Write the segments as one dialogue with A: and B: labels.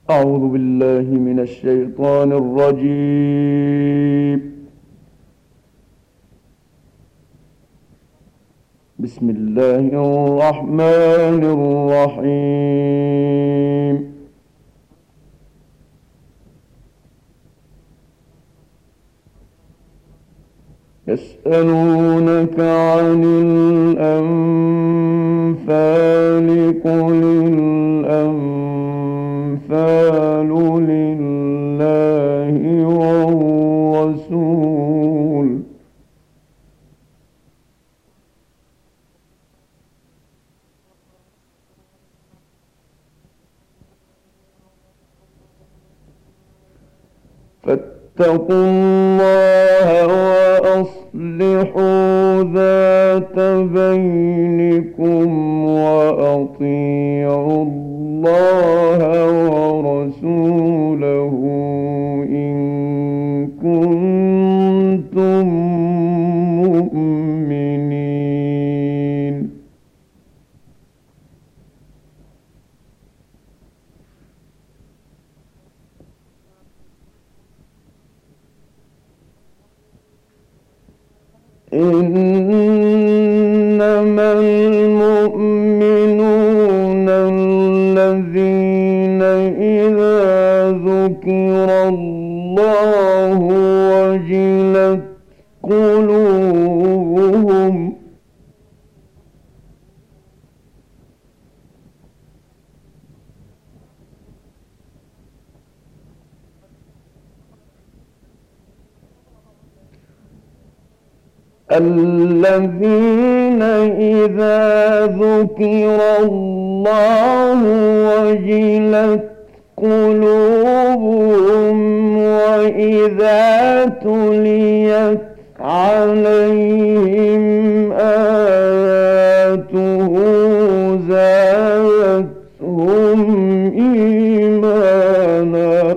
A: أعوذ بالله من الشيطان الرجيم. بسم الله الرحمن الرحيم. يسألونك عن الأنفال قل الأنفال لله والرسول فاتقوا الله وأصلحوا ذات بينكم وأطيعوا الله ورسوله إن كنتم مؤمنين. إنما المؤمنون الذين إذا ذكر الله وجلت قلوبهم الذين إذا ذكر الله وجلت قلوبهم وإذا تليت عليهم آياته زادتهم إيمانا.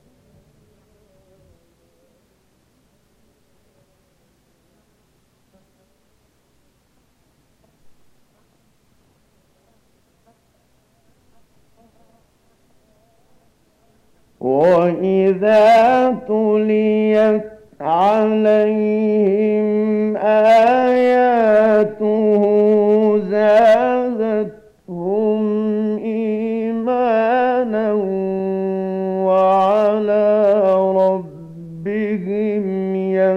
A: وإذا تليت عليهم آياته زادتهم إيمانا وعلى ربهم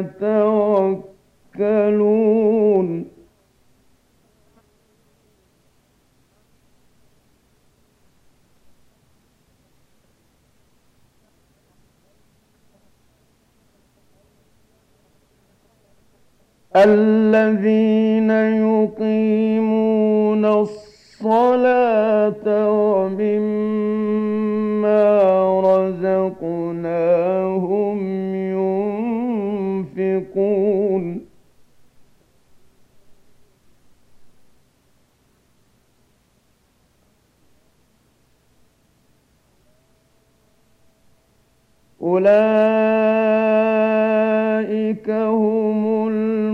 A: يتوكلون. الذين يقيمون الصلاة ومما رزقناهم ينفقون. أولئك هم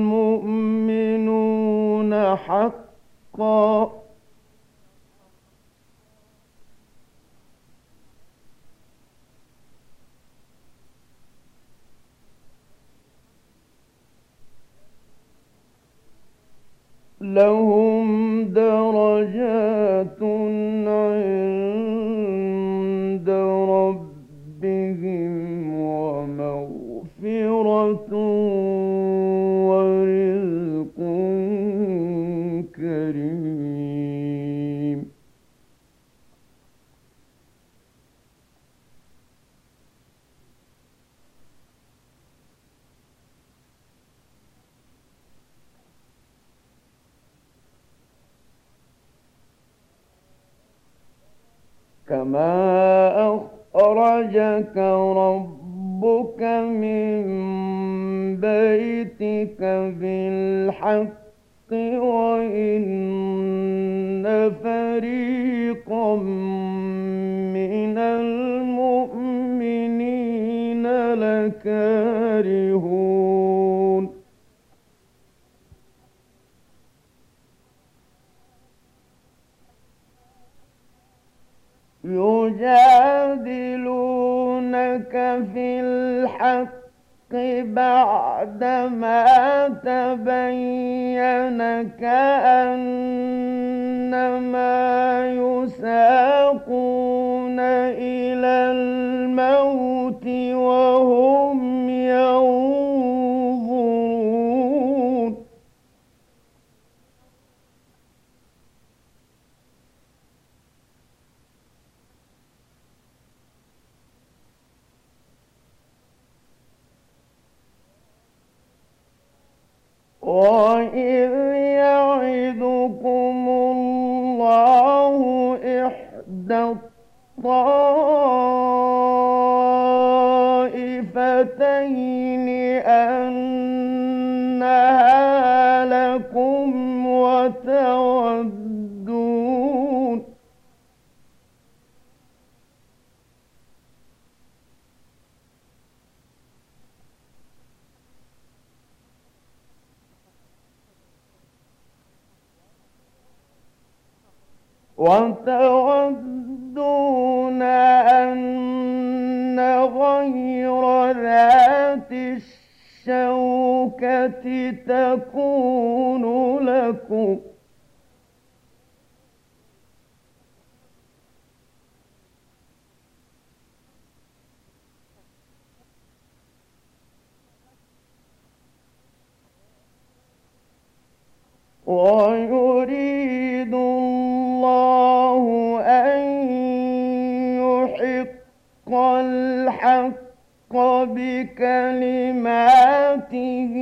A: المؤمنون حقا. لهم درجات عند ربهم ومغفرة ورزق كريم. كما أخرجك ربك من بيتك بالحق وإن فريقا من المؤمنين لكارهون. يجادلونك يجادلونك في الحق بعدما تبين كأنما يساقون إلى الموت وهم ينظرون وإذ يعدكم الله إحدى الطائفتين أنها لكم وتودون أن غير ذات الشوكة تكون لكم ويريد الله أن يحق الحق بكلماته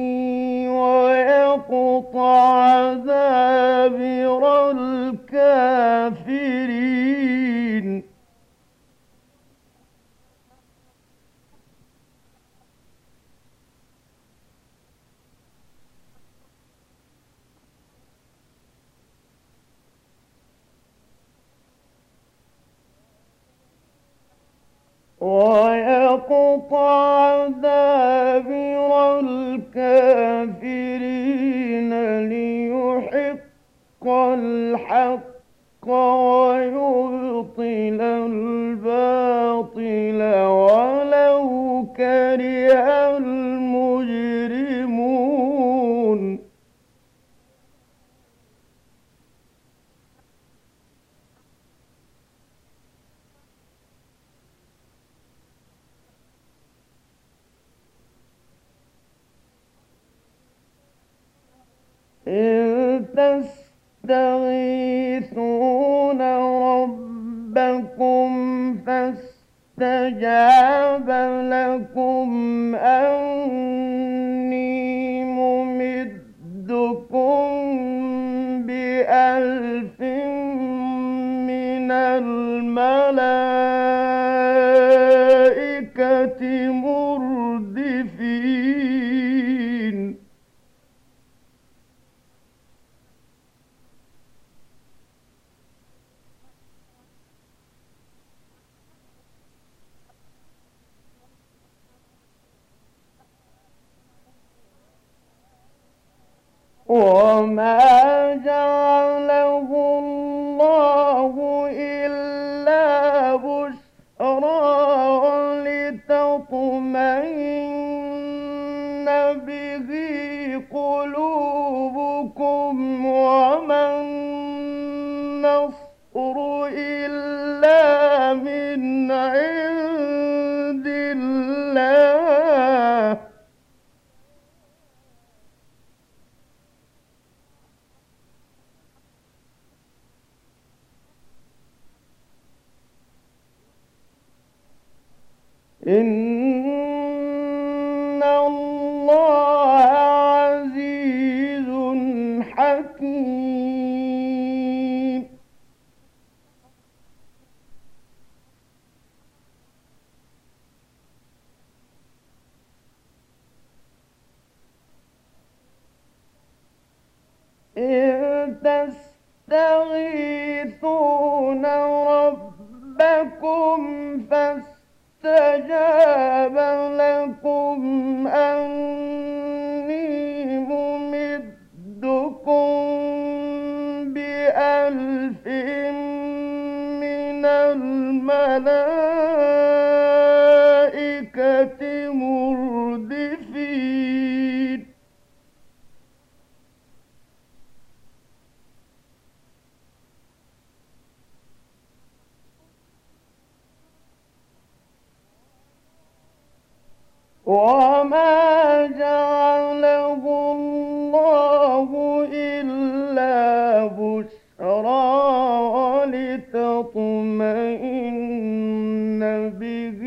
A: ويقطع دابر الكافرين ويقطع دابر الكافرين ليحق الحق ويبطل الباطل ولو كره المجرمون إذ تستغيثون ربكم فاستجاب لكم أني ممدكم بألف من الملائكة مردفين وما جعله الله إلا بشرى لتطمئن به قلوبكم وما النصر إلا من عند الله إن الله عزيز حكيم إذ تستغيثون ربكم فاستجاب لكم أني ممدكم بألف من الملائكة وما جعله الله إلا بشرى ولتطمئن به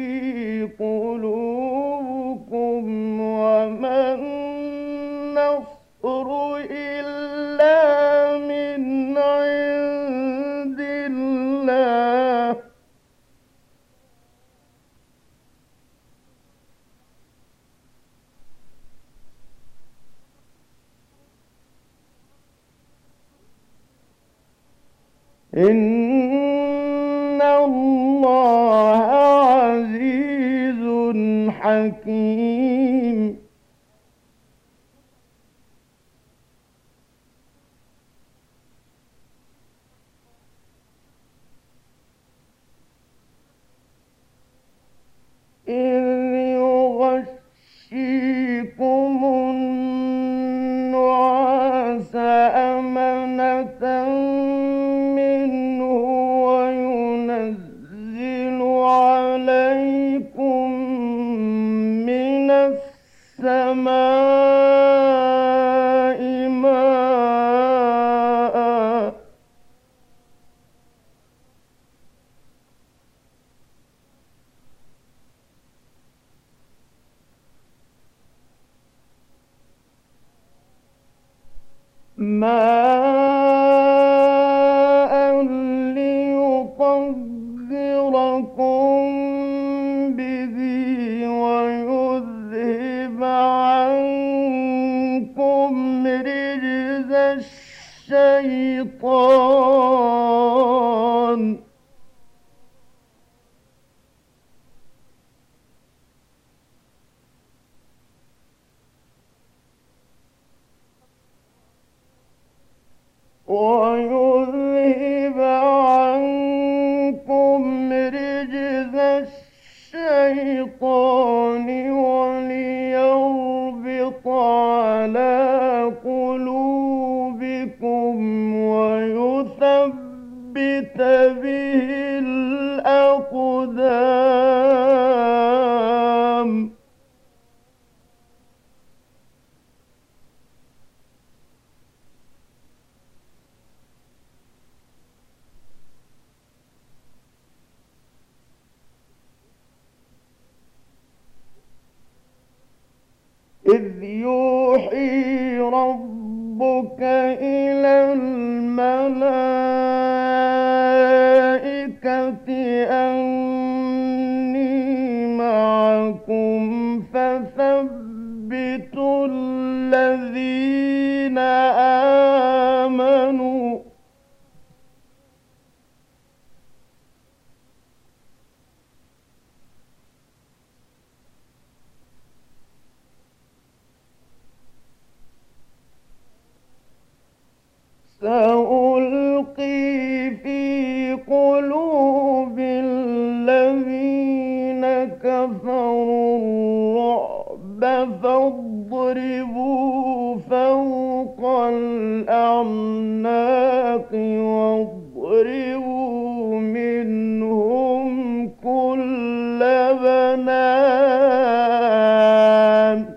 A: قلوبكم وما النصر إلا من عند الله. إن الله عزيز حكيم. إذ يغشيكم النعاس أمنة منه وينزل عليكم من السماء ماء ليطهركم به ويذهب عنكم رجز الشيطان ويذهب عنكم رجز الشيطان وليربط على قلوبكم ويثبت به الأقدام. إذ يوحي ربك إلى الملائكة أني معكم فثبتوا الذين آمنوا سألقي في قلوب الذين كفروا الرعب فاضربوا فوق الأعناق واضربوا منهم كل بنان.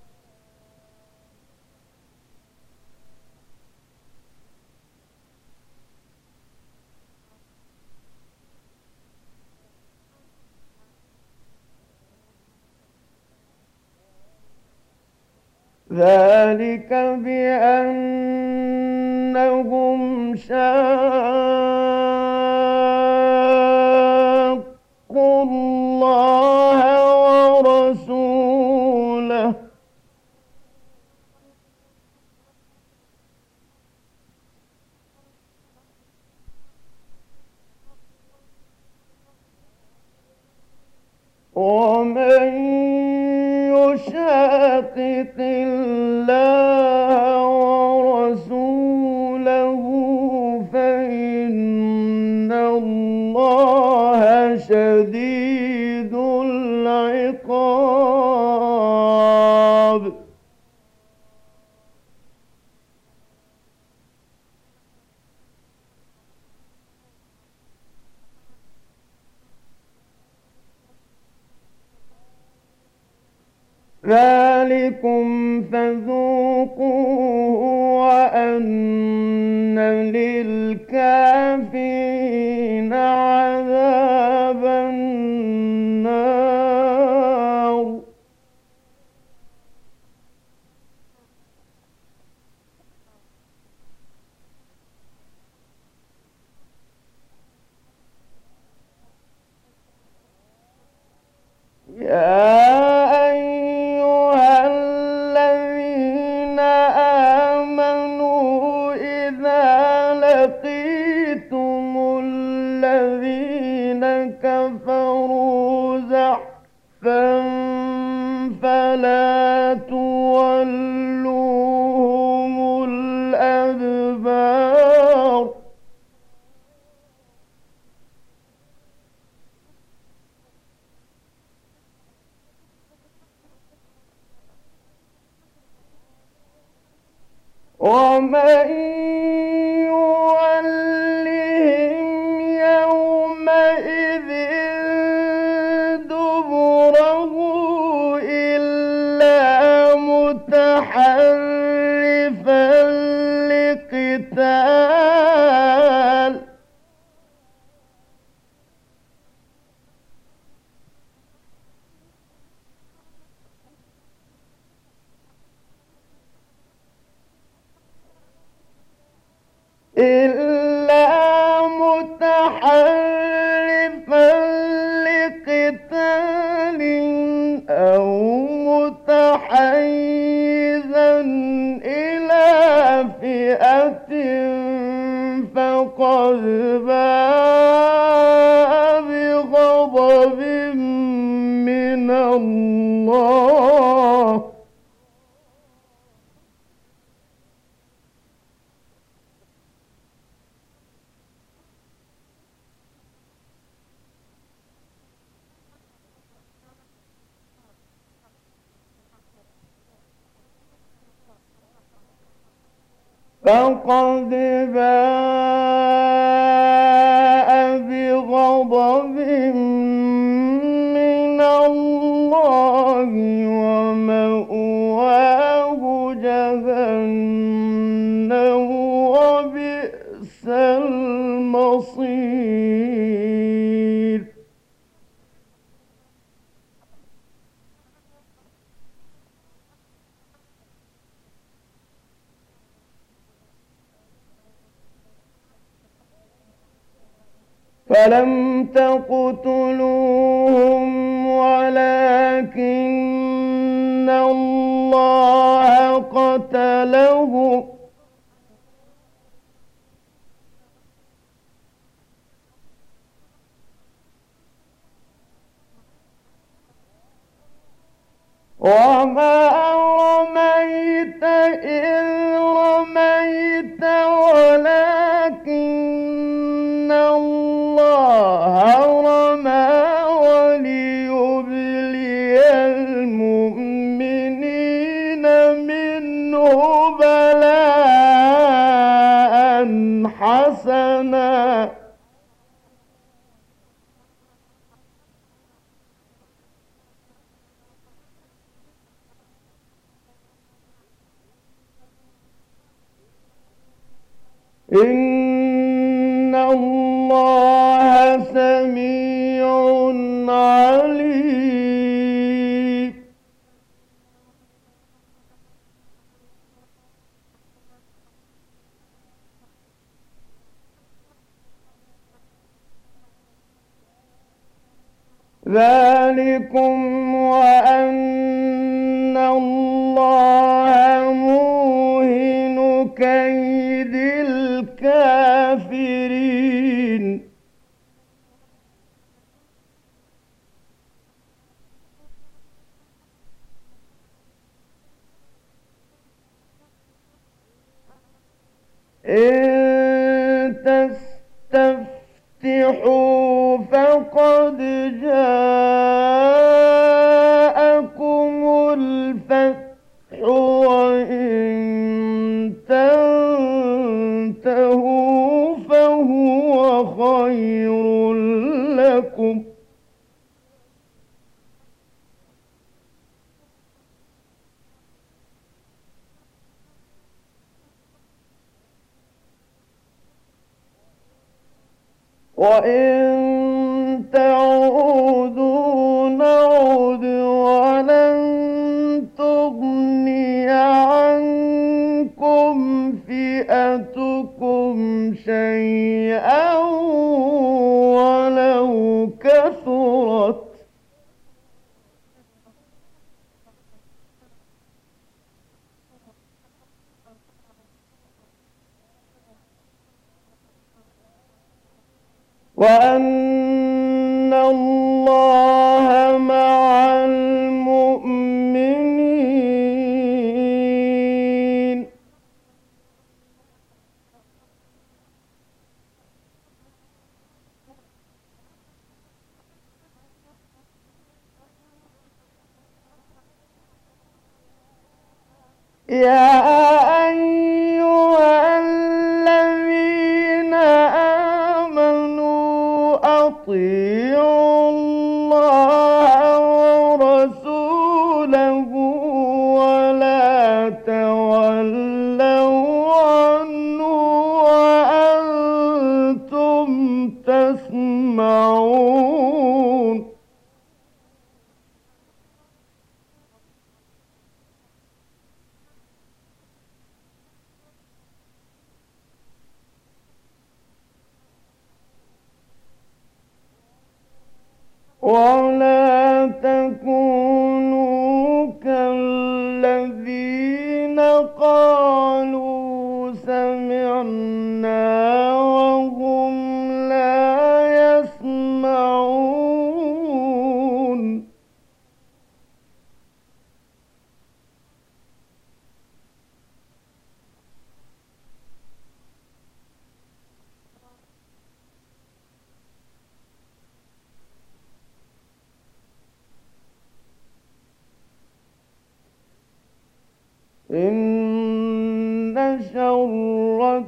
A: ذلك بأنهم شاقوا الله ورسوله ومن يشاقق الله ورسوله فإن الله شديد العقاب. ذلكم فذوقوه وأن للكافرين عذاب النار. يا أيها الذين آمنوا إذا لقيتم الذين كفروا زحفا فلا تولوهم الأدبار. ومن يولهم يومئذ دبره إلا متحرفا لقتال أو متحيزا إلى فئة فقد باء بغضب من الله. فقد باء بغضب من الله ومأواه جهنم وبئس المصير. فلم تقتلوهم ولكن الله قتلهم وما رميت إذ رميت ولكن الله رمى وليبلي المؤمنين منه بلاء حسنا إن الله سميع عليم. ذلكم وأن الله موهن كيد الكافرين. إن تستفتحوا فقد جاءكم الفتح وإن تنتهوا فهو خير لكم وإن تعودوا نعد ولن تغني عنكم فئتكم شيئا ولو كثرت وأن الله مع المؤمنين يا أيها الذين آمنوا أطيعوا الله ورسوله ولا تولوا عنه وأنتم تسمعون ولا تكونوا كالذين قالوا سمعنا وهم لا يسمعون إن شر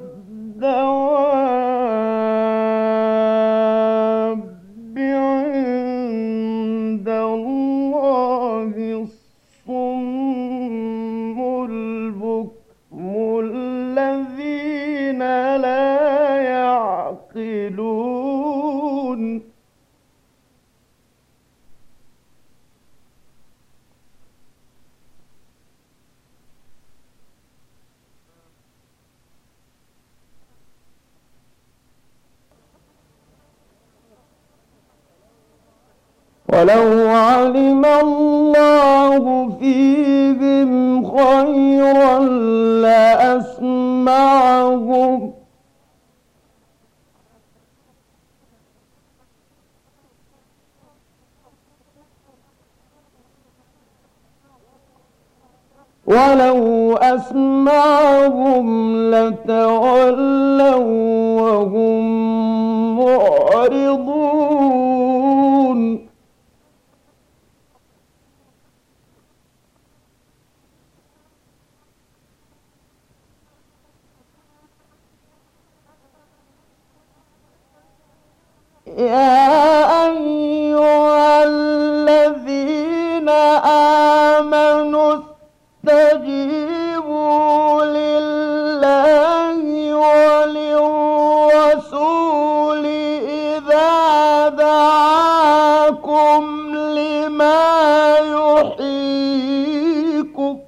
A: الدواب عند الله الصم البكم الذين لا يعقلون ولو علم الله فيهم خيرا لأسمعهم ولو أسمعهم لتولوا وهم معرضون يا أيها الذين آمنوا استجيبوا لله وللرسول إذا دعاكم لما يحييكم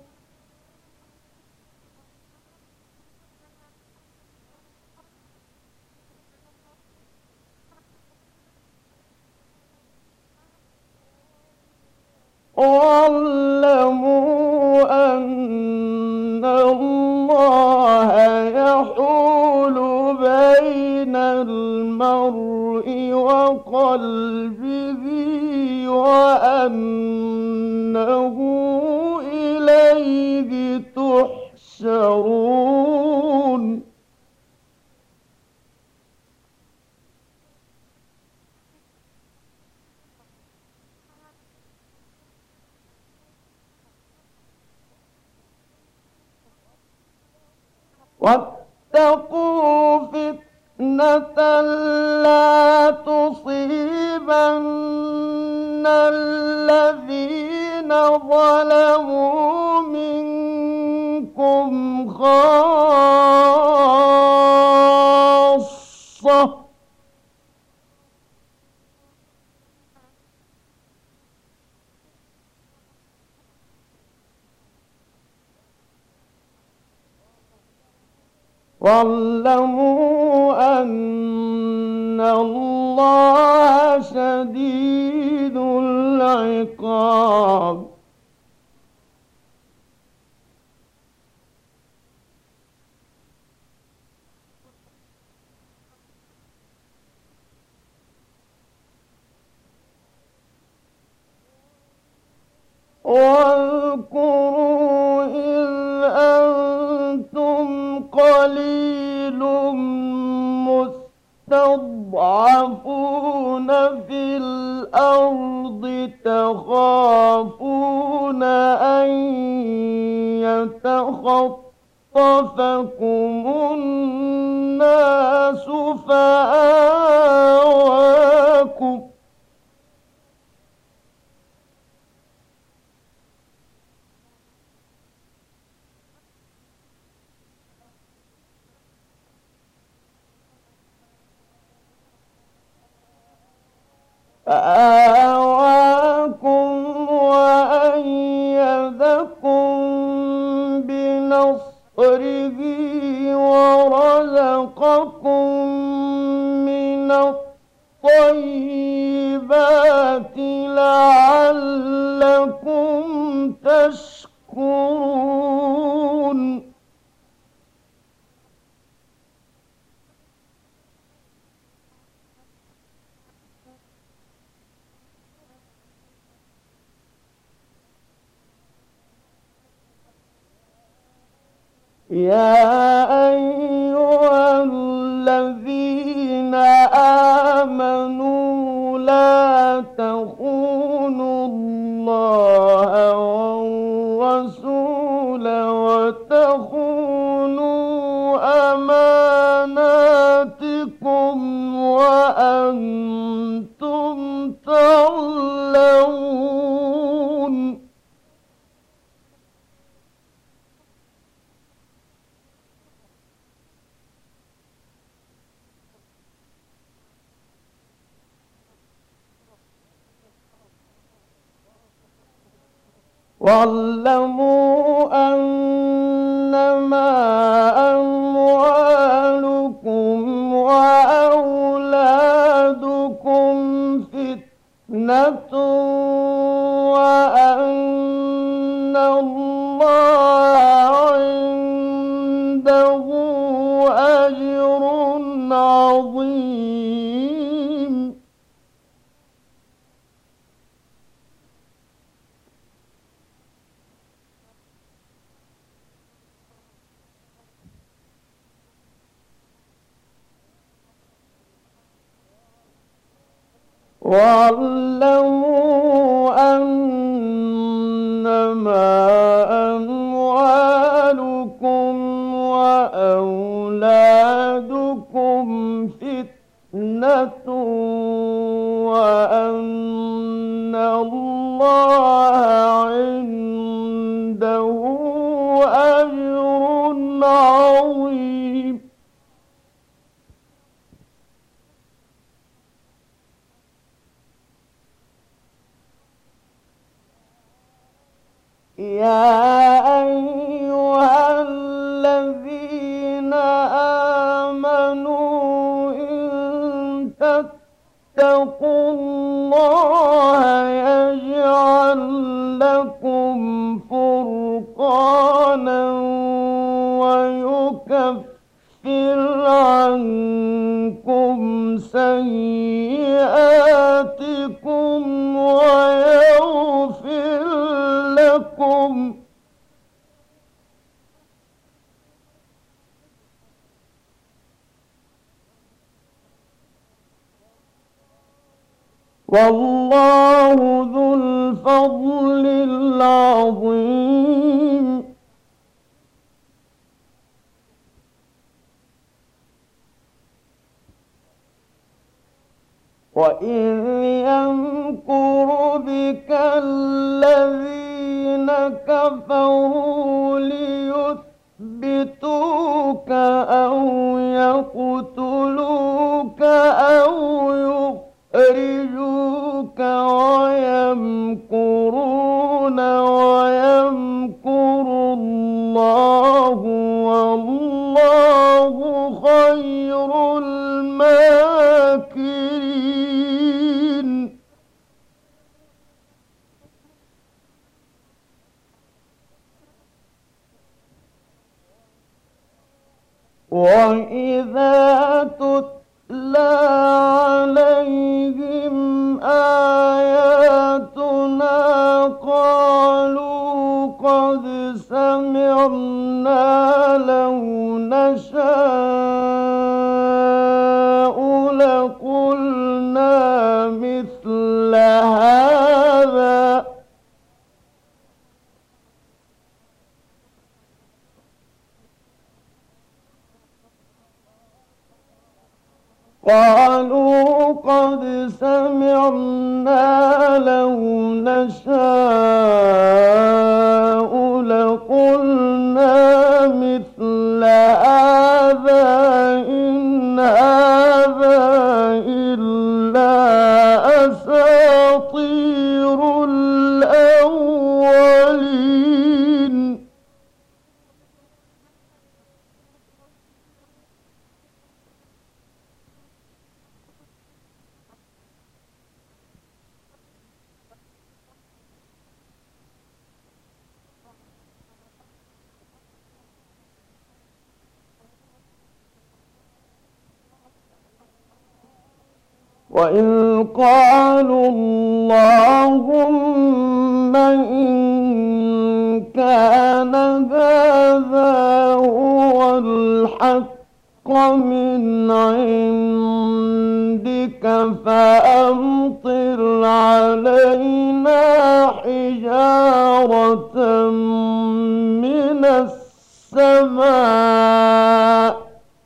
A: واعلموا أن الله يحول بين المرء وقلبه وأنه إليه تحشرون واتقوا فتنة لا تصيبن الذين ظلموا منكم خاصة واعلموا أن الله شديد العقاب. واذكروا إذ أنتم قليل مستضعفون في الأرض تخافون أن يتخطفكم الناس فآواكم وأيدكم بنصره ورزقكم من الطيبات لعلكم تشكرون. يا أيها الذين آمنوا لا تخونوا الله والرسول وتخونوا أماناتكم وأنتم تعلمون. واعلموا أنما أموالكم وأولادكم فتنة وأن الله عنده أجر عظيم. واعلموا أنما أموالكم وأولادكم فتنة وأن الله عنده أجر عظيم. يا أيها الذين آمنوا إن تتقوا الله يجعل لكم فرقانا ويكفر عنكم سيئاتكم ويغفر لكم والله ذو الفضل العظيم. وإذ يمكر بك الذين كفروا ليثبتوك أو يقتلوك أو يخرجوك ويمكرون ويمكر الله والله وإذا تتلى عليهم آياتنا قالوا قد سمعنا لو نشاء لقلنا مثل هذا قالوا قد سمعنا لو نشاء لقلنا مثل هذا إن هذا إلا أساطير الأولين وإذ قالوا اللهم إن كان هذا هو الحق من عندك فأمطر علينا حجارة من السماء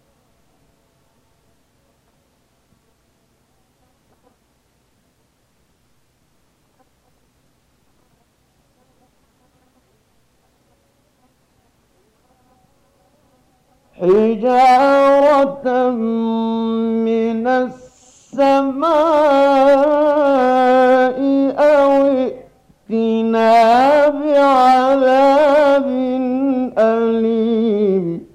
A: أو ائتنا بعذاب أليم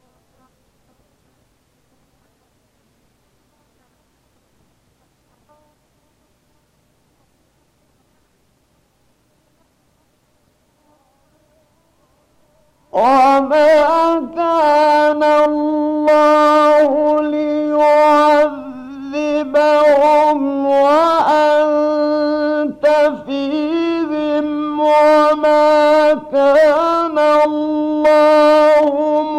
A: وما كان الله ليعذبهم وأنت فيهم وما كان الله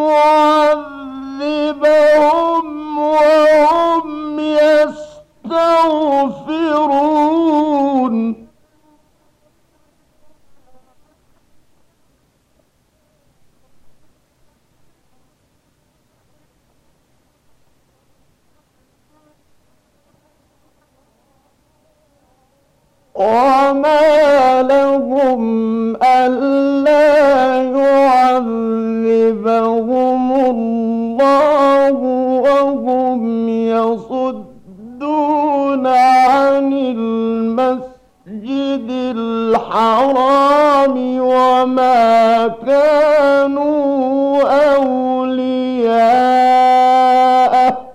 A: معذبهم وهم يستغفرون وما لهم ألا يعذبهم الله وهم يصدون عن المسجد الحرام وما كانوا أولياءه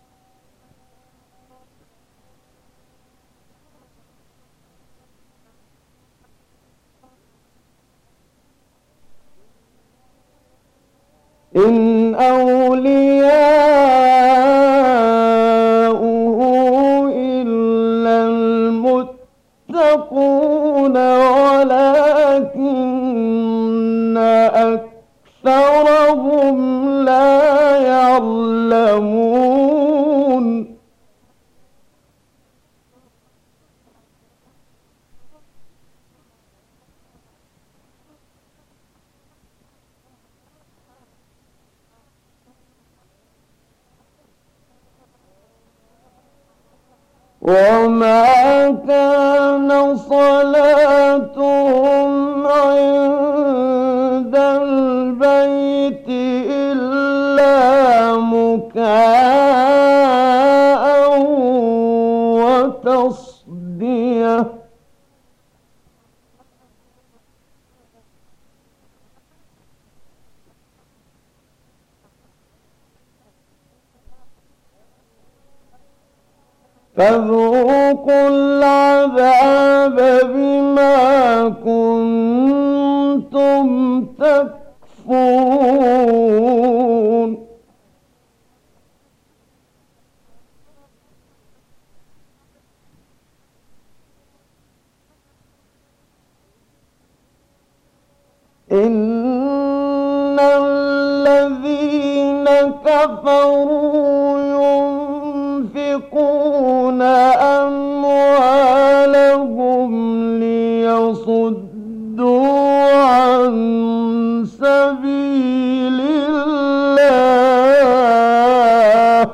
A: إن أولياؤه إلا المتقون ولكن أكثرهم لا يعلمون وما كان صلاتهم عند البيت إلا مكاء وتصدية فذوقوا العذاب بما كنتم تكفرون إن الذين كفروا ينفقون أموالهم ليصدوا عن سبيل الله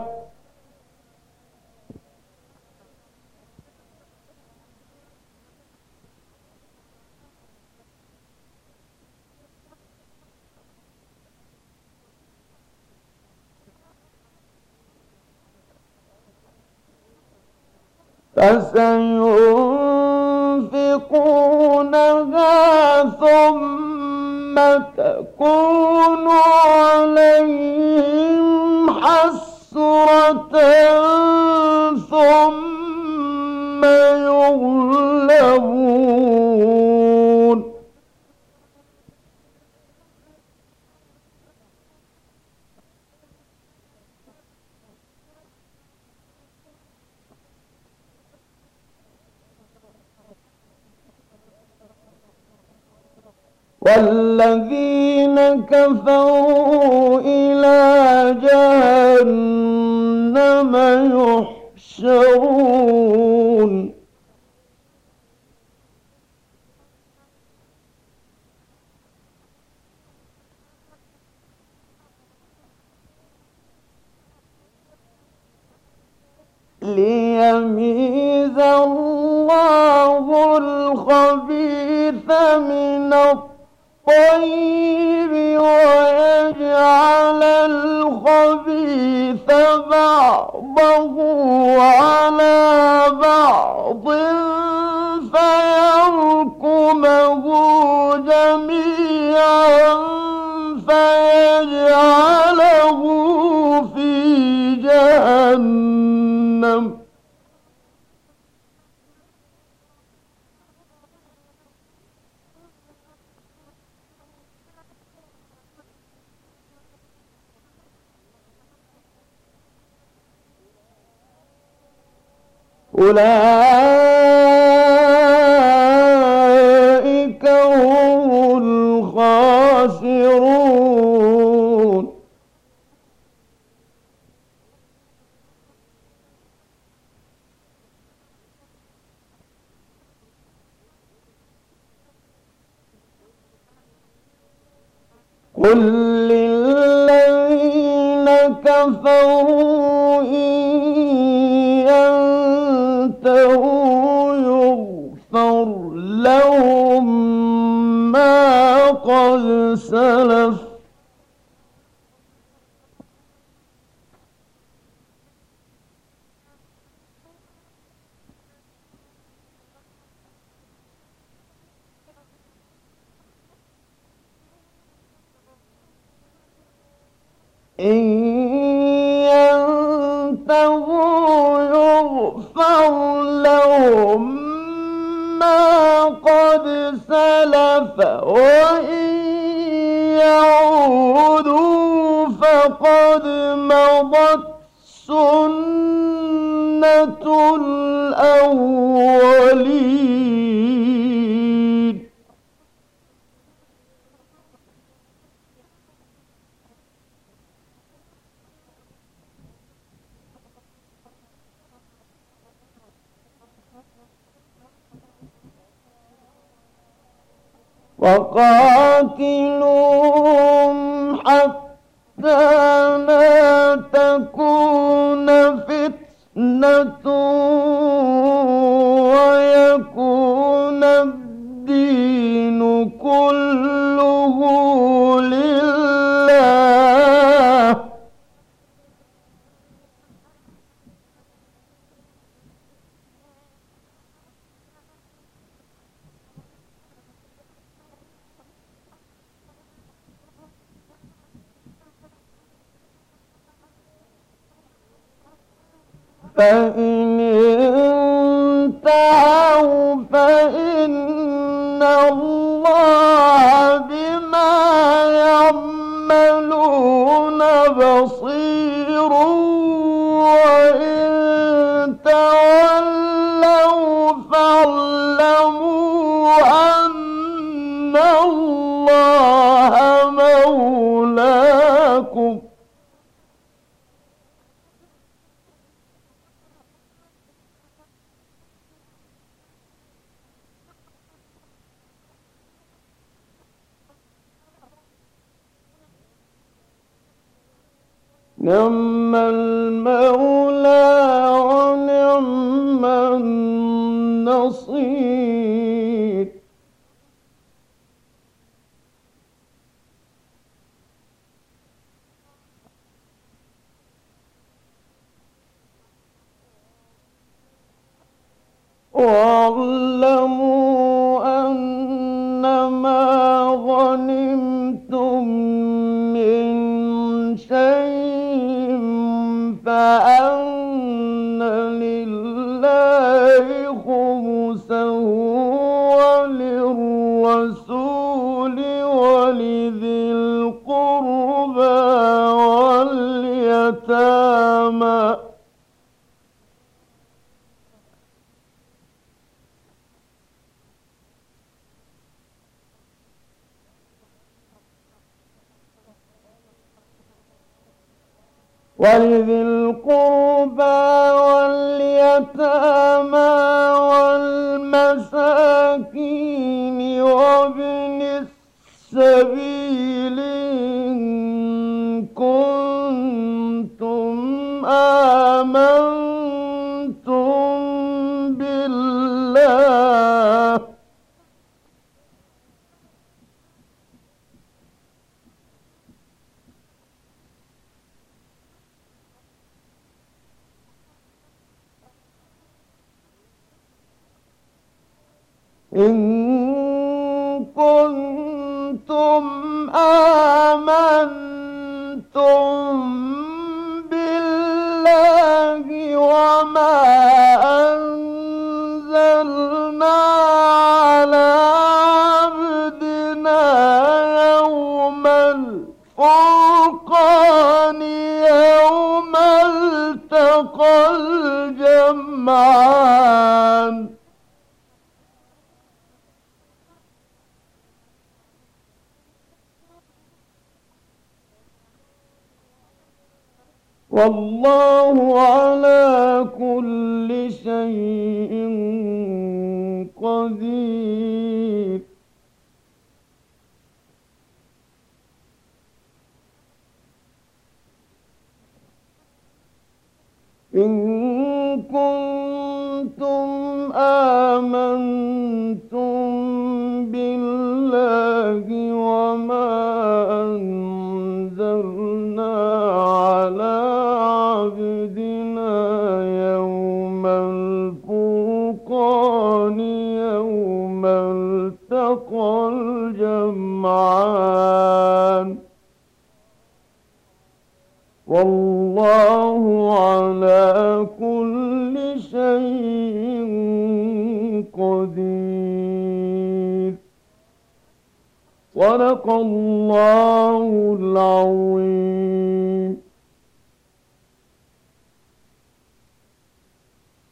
A: فسينفقونها ثم تكون عليهم حسرة ثم يغلبون والذين كفروا إلى جهنم يحشرون ليميز الله الخبيث من الطيب ويجعل الخبيث بعضه على بعض فيركمه جميعا فيجعله في جهنم أولئك هم الخاسرون قل للذين كفروا إن ينتهوا يغفر لهم ما قد سلف إن ينتهوا يغفر لهم ما قد سلف وإن يعودوا فقد مضت سنة الأولين وقاتلوهم حتى لا تكون فتنة ويكون الدين كله لله فإن انتهوا فإن الله بما يعملون بصير وإن تولوا فاعلموا أن الله نعم المولى ونعم النصير. واعلموا أنما غنمتم من شيء فأن لله خمسه وللرسول ولذي القربى واليتامى واليتامى والمساكين وابن السبيل إن كنتم آمنتم بالله إن كنتم آمنتم بالله وما أنزلنا على عبدنا يوم الفرقان يوم التقى الجمعان والله على كل شيء قدير. إن كنتم آمنتم بالله وما أنزلنا على عبدنا يوم الفرقان يوم التقى الجمعان والله على كل شيء قدير. صدق الله العظيم.